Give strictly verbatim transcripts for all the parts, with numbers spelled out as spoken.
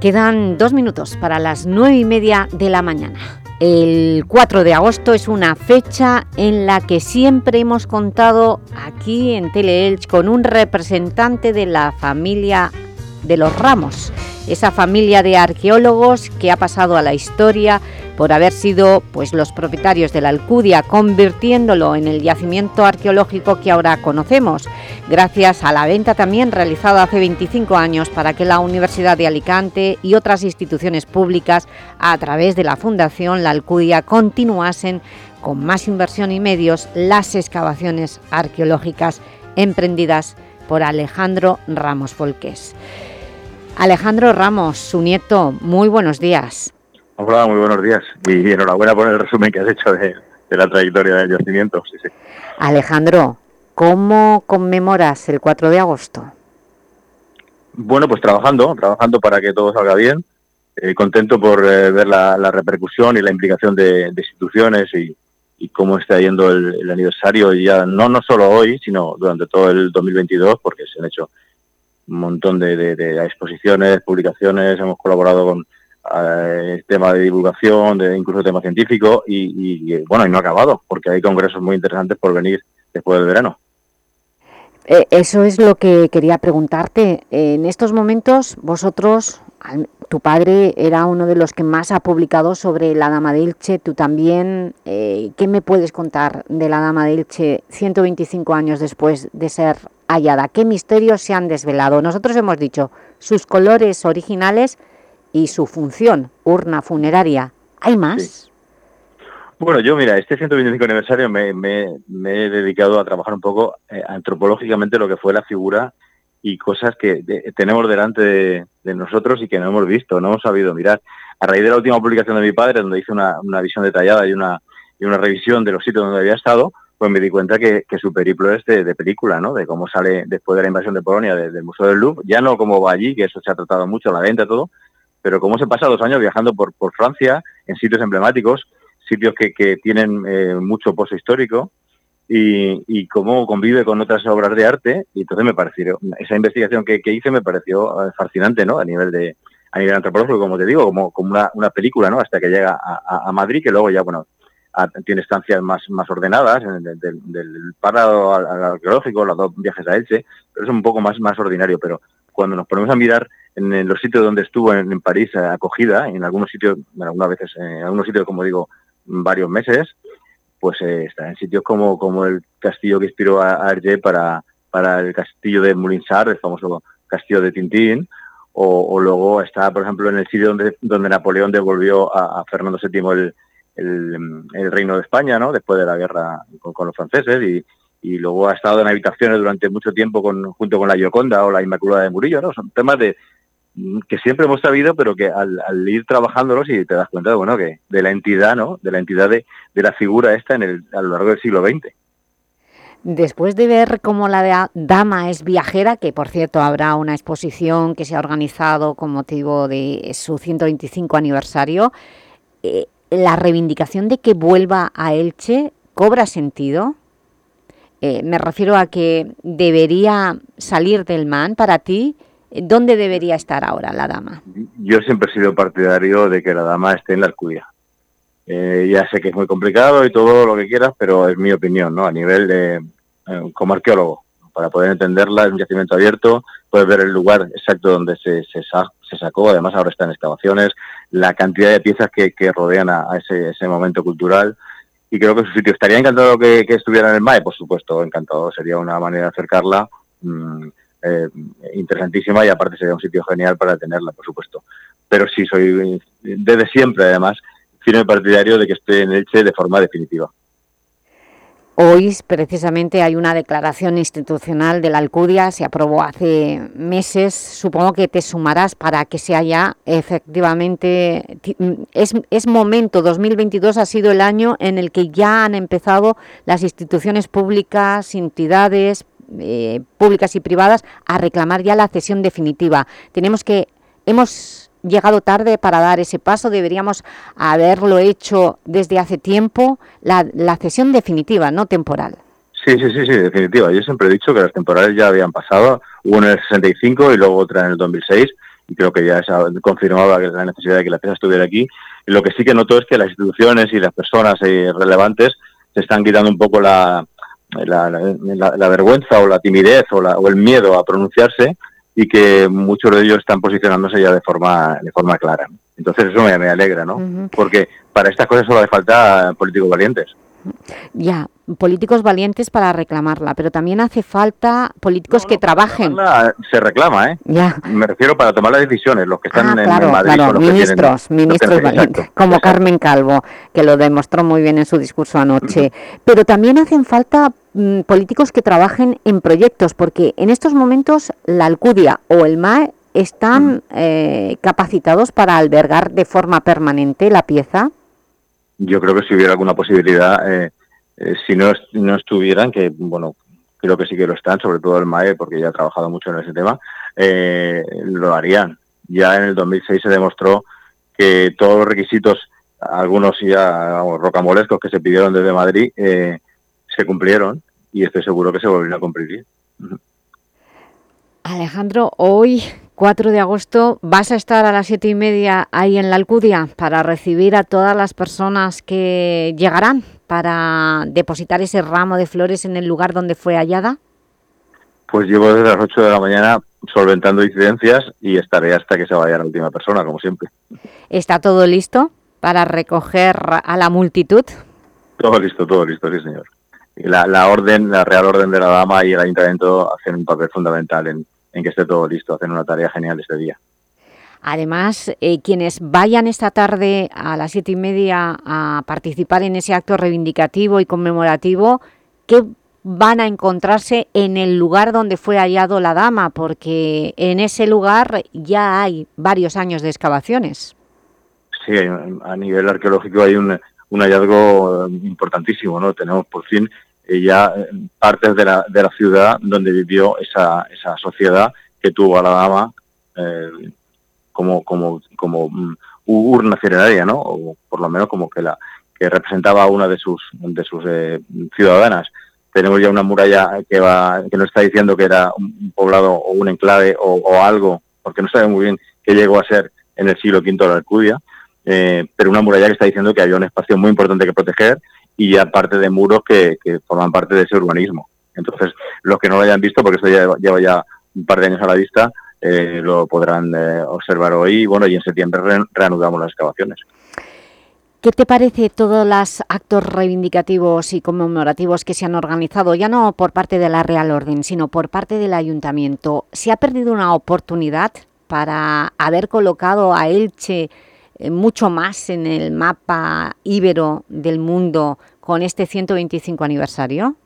Quedan dos minutos para las nueve y media de la mañana. El cuatro de agosto es una fecha en la que siempre hemos contado aquí en Teleelch con un representante de la familia de los Ramos, esa familia de arqueólogos que ha pasado a la historia por haber sido pues, los propietarios de la Alcudia, convirtiéndolo en el yacimiento arqueológico que ahora conocemos, gracias a la venta también realizada hace veinticinco años para que la Universidad de Alicante y otras instituciones públicas, a través de la Fundación La Alcudia, continuasen con más inversión y medios las excavaciones arqueológicas emprendidas por Alejandro Ramos Folqués. Alejandro Ramos, su nieto, muy buenos días. Hola, muy buenos días y enhorabuena por el resumen que has hecho de, de la trayectoria del yacimiento. Sí, sí. Alejandro, ¿cómo conmemoras el cuatro de agosto? Bueno, pues trabajando, trabajando para que todo salga bien, eh, contento por eh, ver la, la repercusión y la implicación de, de instituciones y, y cómo está yendo el, el aniversario, y ya no, no solo hoy, sino durante todo el dos mil veintidós, porque se han hecho un montón de, de, de exposiciones, publicaciones, hemos colaborado con el tema de divulgación, de incluso tema científico y, y bueno, y no ha acabado, porque hay congresos muy interesantes por venir después del verano. Eh, eso es lo que quería preguntarte. En estos momentos, vosotros, tu padre era uno de los que más ha publicado sobre la Dama de Elche, tú también. Eh, ¿Qué me puedes contar de la Dama de Elche ciento veinticinco años después de ser hallada? ¿Qué misterios se han desvelado? Nosotros hemos dicho sus colores originales y su función, urna funeraria. ¿Hay más? Sí. Bueno, yo, mira, este ciento veinticinco aniversario me, me, me he dedicado a trabajar un poco eh, antropológicamente lo que fue la figura y cosas que de, tenemos delante de, de nosotros y que no hemos visto, no hemos sabido mirar. A raíz de la última publicación de mi padre, donde hice una, una visión detallada y una, y una revisión de los sitios donde había estado, pues me di cuenta que, que su periplo es de, de película, ¿no? De cómo sale después de la invasión de Polonia de, del Museo del Louvre, ya no cómo va allí, que eso se ha tratado mucho, la venta, todo, pero cómo se pasa dos años viajando por, por Francia, en sitios emblemáticos, sitios que, que tienen eh, mucho pozo histórico, y, y cómo convive con otras obras de arte, y entonces me pareció, esa investigación que, que hice me pareció fascinante, ¿no? A nivel de a nivel antropológico, como te digo, como, como una, una película, ¿no? Hasta que llega a, a Madrid, que luego ya, bueno, a, tiene estancias más, más ordenadas, del, del, del parado al, al arqueológico, los dos viajes a Elche, pero es un poco más, más ordinario, pero cuando nos ponemos a mirar en, en los sitios donde estuvo en, en París eh, acogida, en algunos sitios, bueno, algunas veces, en algunos sitios, como digo, varios meses, pues eh, está en sitios como, como el castillo que inspiró a, a Hergé para, para el castillo de Moulinsart, el famoso castillo de Tintín, o, o luego está, por ejemplo, en el sitio donde, donde Napoleón devolvió a, a Fernando séptimo el, el, el reino de España, ¿no? Después de la guerra con, con los franceses, y, y luego ha estado en habitaciones durante mucho tiempo con, junto con la Gioconda o la Inmaculada de Murillo, ¿no? Son temas de que siempre hemos sabido, pero que al, al ir trabajándolos y te das cuenta de, bueno, que de la entidad, ¿no? De la entidad de, de la figura esta en el, a lo largo del siglo veinte. Después de ver cómo la dama es viajera, que por cierto habrá una exposición que se ha organizado con motivo de su ciento veinticinco aniversario, eh, ¿la reivindicación de que vuelva a Elche cobra sentido? Eh, me refiero a que debería salir del M A N para ti. ¿Dónde debería estar ahora la dama? Yo siempre he sido partidario de que la dama esté en la Alcudia. Eh, ya sé que es muy complicado y todo lo que quieras, pero es mi opinión, ¿no? A nivel de, eh, como arqueólogo, para poder entenderla, es un yacimiento abierto, puedes ver el lugar exacto donde se, se, se sacó, además ahora está en excavaciones, la cantidad de piezas que, que rodean a, a ese, ese momento cultural, y creo que su sitio. ¿Estaría encantado que, que estuviera en el M A E? Por supuesto, encantado, sería una manera de acercarla, mmm, Eh, interesantísima, y aparte sería un sitio genial para tenerla, por supuesto. Pero sí, soy desde siempre, además, firme partidario de que esté en Elche de forma definitiva. Hoy, precisamente, hay una declaración institucional de la Alcudia, se aprobó hace meses, supongo que te sumarás para que sea ya, efectivamente, es, es momento, dos mil veintidós ha sido el año en el que ya han empezado las instituciones públicas, entidades, Eh, públicas y privadas a reclamar ya la cesión definitiva. Tenemos que, hemos llegado tarde para dar ese paso, deberíamos haberlo hecho desde hace tiempo, la, la cesión definitiva, no temporal. Sí, sí, sí, sí, definitiva. Yo siempre he dicho que las temporales ya habían pasado, hubo una en el sesenta y cinco y luego otra en el dos mil seis, y creo que ya se ha confirmado la necesidad de que la pieza estuviera aquí. Lo que sí que noto es que las instituciones y las personas eh, relevantes se están quitando un poco la, la, la, la vergüenza o la timidez o, la, o el miedo a pronunciarse, y que muchos de ellos están posicionándose ya de forma de forma clara. Entonces eso me, me alegra, ¿no? Uh-huh. Porque para estas cosas solo hace falta políticos valientes. Ya, políticos valientes para reclamarla, pero también hace falta políticos no, no, que trabajen. Se reclama, ¿eh? Ya. Me refiero para tomar las decisiones, los que están ah, en, claro, en Madrid. Claro, son los ministros, que tienen, ministros los que, valientes, exacto, como exacto. Carmen Calvo, que lo demostró muy bien en su discurso anoche. Uh-huh. Pero también hacen falta mm, políticos que trabajen en proyectos, porque en estos momentos la Alcudia o el M A E están uh-huh. eh, capacitados para albergar de forma permanente la pieza. Yo creo que si hubiera alguna posibilidad, eh, eh, si no, no estuvieran, que bueno, creo que sí que lo están, sobre todo el M A E, porque ya ha trabajado mucho en ese tema, eh, lo harían. Ya en el dos mil seis se demostró que todos los requisitos, algunos ya vamos, rocambolescos que se pidieron desde Madrid, eh, se cumplieron, y estoy seguro que se volverán a cumplir. Uh-huh. Alejandro, hoy, cuatro de agosto, vas a estar a las siete y media ahí en la Alcudia para recibir a todas las personas que llegarán para depositar ese ramo de flores en el lugar donde fue hallada. Pues llevo desde las ocho de la mañana solventando incidencias y estaré hasta que se vaya la última persona, como siempre. ¿Está todo listo para recoger a la multitud? Todo listo, todo listo, sí señor. La, la orden, la Real Orden de la Dama y el Ayuntamiento hacen un papel fundamental en, en que esté todo listo, hacen una tarea genial este día. Además, eh, quienes vayan esta tarde a las siete y media a participar en ese acto reivindicativo y conmemorativo, ¿qué van a encontrarse en el lugar donde fue hallado la dama? Porque en ese lugar ya hay varios años de excavaciones. Sí, a nivel arqueológico hay un, un hallazgo importantísimo, ¿no? Tenemos por fin eh, ya partes de la, de la ciudad donde vivió esa, esa sociedad que tuvo a la dama eh, como, como, como um, urna funeraria, ¿no? O por lo menos como que la que representaba a una de sus, de sus eh, ciudadanas. Tenemos ya una muralla que va que nos está diciendo que era un poblado o un enclave o, o algo, porque no sabe muy bien qué llegó a ser en el siglo quinto de la Alcudia, eh, pero una muralla que está diciendo que había un espacio muy importante que proteger y aparte de muros que, que forman parte de ese urbanismo. Entonces, los que no lo hayan visto, porque esto ya lleva ya un par de años a la vista, eh, lo podrán eh, observar hoy, bueno, y en septiembre re reanudamos las excavaciones. ¿Qué te parece todos los actos reivindicativos y conmemorativos que se han organizado, ya no por parte de la Real Orden, sino por parte del Ayuntamiento? ¿Se ha perdido una oportunidad para haber colocado a Elche eh, mucho más en el mapa íbero del mundo con este ciento veinticinco aniversario?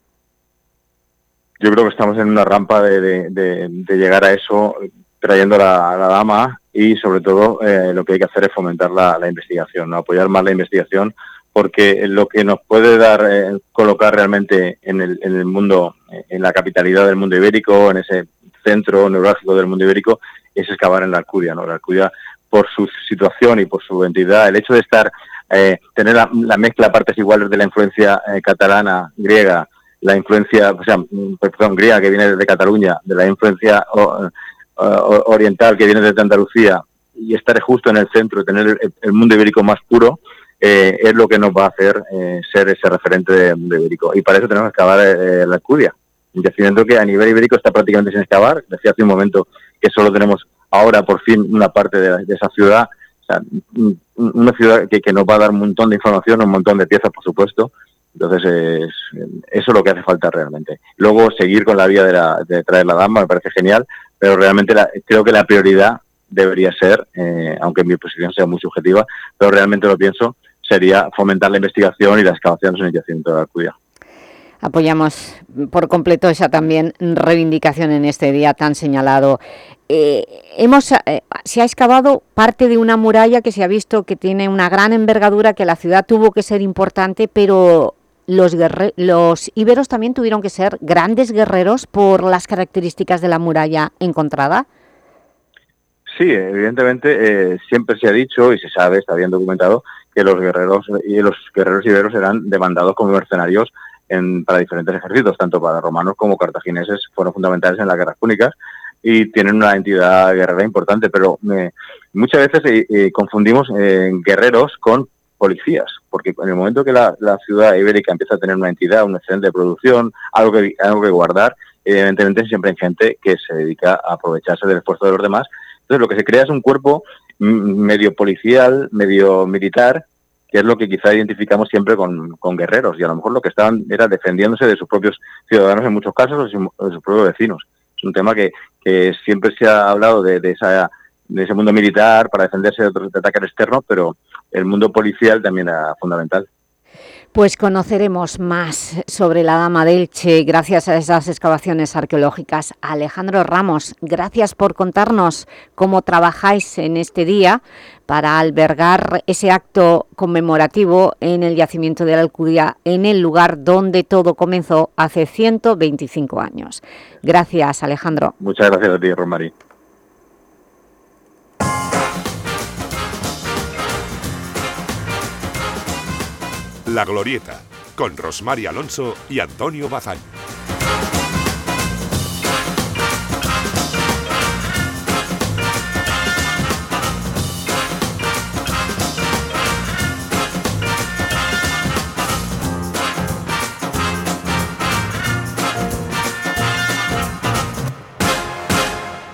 Yo creo que estamos en una rampa de, de, de, de llegar a eso, trayendo a la, a la dama, y sobre todo eh, lo que hay que hacer es fomentar la, la investigación, ¿no? Apoyar más la investigación, porque lo que nos puede dar, eh, colocar realmente en el, en el mundo, en la capitalidad del mundo ibérico, en ese centro neurálgico del mundo ibérico, es excavar en la Alcudia, ¿no? La Alcudia, por su situación y por su entidad, el hecho de estar, eh, tener la, la mezcla a partes iguales de la influencia eh, catalana, griega, la influencia, o sea, perdón, griega que viene desde Cataluña, de la influencia o, o, oriental que viene desde Andalucía, y estar justo en el centro, tener el, el mundo ibérico más puro, eh, es lo que nos va a hacer eh, ser ese referente del mundo ibérico. Y para eso tenemos que excavar eh, la Alcudia, un yacimiento que a nivel ibérico está prácticamente sin excavar. Decía hace un momento que solo tenemos ahora por fin una parte de, de esa ciudad, o sea, una ciudad que, que nos va a dar un montón de información, un montón de piezas, por supuesto. Entonces, es, eso es lo que hace falta realmente. Luego, seguir con la vía de, la, de traer la dama me parece genial, pero realmente la, creo que la prioridad debería ser, eh, aunque mi posición sea muy subjetiva, pero realmente lo pienso, sería fomentar la investigación y las excavaciones en el yacimiento de la Alcudia. Apoyamos por completo esa también reivindicación en este día tan señalado. Eh, hemos, eh, se ha excavado parte de una muralla que se ha visto que tiene una gran envergadura, que la ciudad tuvo que ser importante, pero los, los íberos también tuvieron que ser grandes guerreros por las características de la muralla encontrada. Sí, evidentemente eh, siempre se ha dicho y se sabe, está bien documentado, que los guerreros y los guerreros iberos eran demandados como mercenarios en, para diferentes ejércitos, tanto para romanos como cartagineses, fueron fundamentales en las guerras púnicas, y tienen una entidad guerrera importante, pero eh, muchas veces eh, eh, confundimos eh, guerreros con policías, porque en el momento que la, la ciudad ibérica empieza a tener una entidad, un excedente de producción, algo que, algo que guardar, evidentemente siempre hay gente que se dedica a aprovecharse del esfuerzo de los demás. Entonces lo que se crea es un cuerpo medio policial, medio militar, que es lo que quizá identificamos siempre con, con guerreros, y a lo mejor lo que estaban era defendiéndose de sus propios ciudadanos en muchos casos, o de sus propios vecinos. Es un tema que, que siempre se ha hablado de, de, esa, de ese mundo militar para defenderse de otros de ataques externos, pero el mundo policial también era fundamental. Pues conoceremos más sobre la Dama de Elche gracias a esas excavaciones arqueológicas. Alejandro Ramos, gracias por contarnos cómo trabajáis en este día para albergar ese acto conmemorativo en el yacimiento de la Alcudia, en el lugar donde todo comenzó hace ciento veinticinco años. Gracias, Alejandro. Muchas gracias a ti, Rosmarie. La Glorieta, con Rosmarie Alonso y Antonio Bazán.